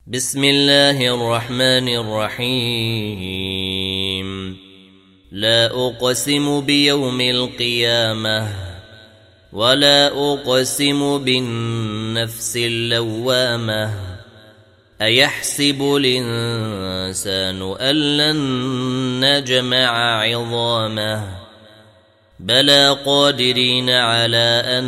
بسم الله الرحمن الرحيم. لا أقسم بيوم القيامة ولا أقسم بالنفس اللوامة. أيحسب الإنسان أن لن نجمع عظامه بلى قادرين على أن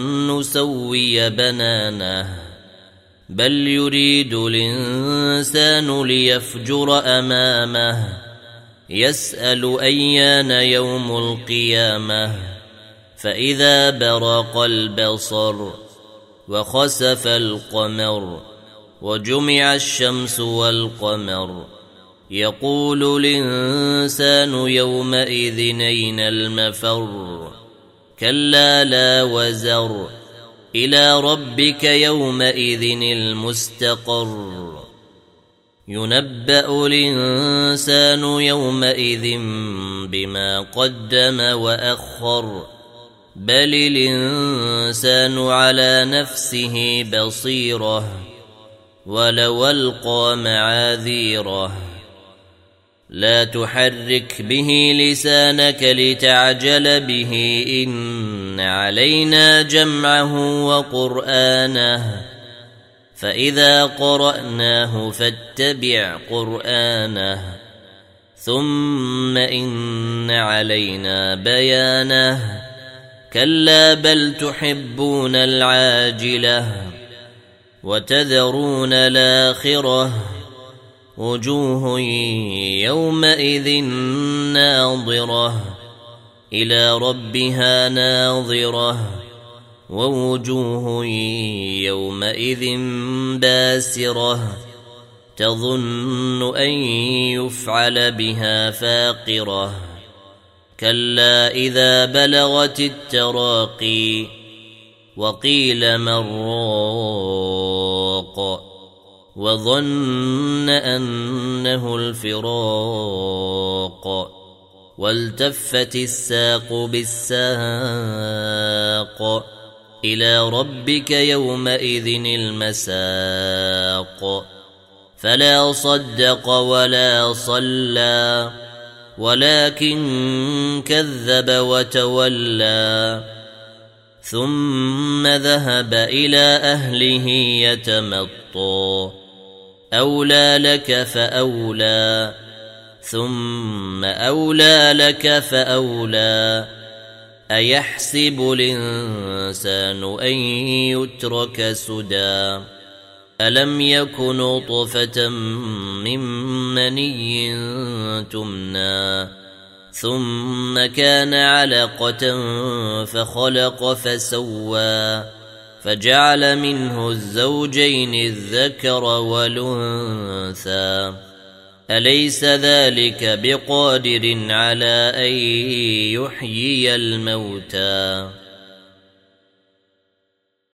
نسوي بنانه بل يريد الإنسان ليفجر أمامه يسأل أيان يوم القيامة فإذا برق البصر وخسف القمر وجمع الشمس والقمر يقول الإنسان يومئذ أين المفر كلا لا وزر إلى ربك يومئذ المستقر ينبأ الإنسان يومئذ بما قدم وأخر بل الإنسان على نفسه بصيرة ولو ألقى معاذيره لا تحرك به لسانك لتعجل به إن علينا جمعه وقرآنه فإذا قرأناه فاتبع قرآنه ثم إن علينا بيانه كلا بل تحبون العاجلة وتذرون الآخرة وجوه يومئذ ناظرة إلى ربها ناظرة ووجوه يومئذ باسرة تظن أن يفعل بها فاقرة كلا إذا بلغت التراقي وقيل من راق وظن أنه الفراق والتفت الساق بالساق إلى ربك يومئذ المساق فلا صدق ولا صلى ولكن كذب وتولى ثم ذهب إلى أهله يتمطى أولى لك فأولى ثم أولى لك فأولى أيحسب الإنسان أن يترك سدى ألم يك نطفة من مني تمنى ثم كان علقة فخلق فسوى فجعل منه الزوجين الذكر والأنثى أليس ذلك بقادر على أن يحيي الموتى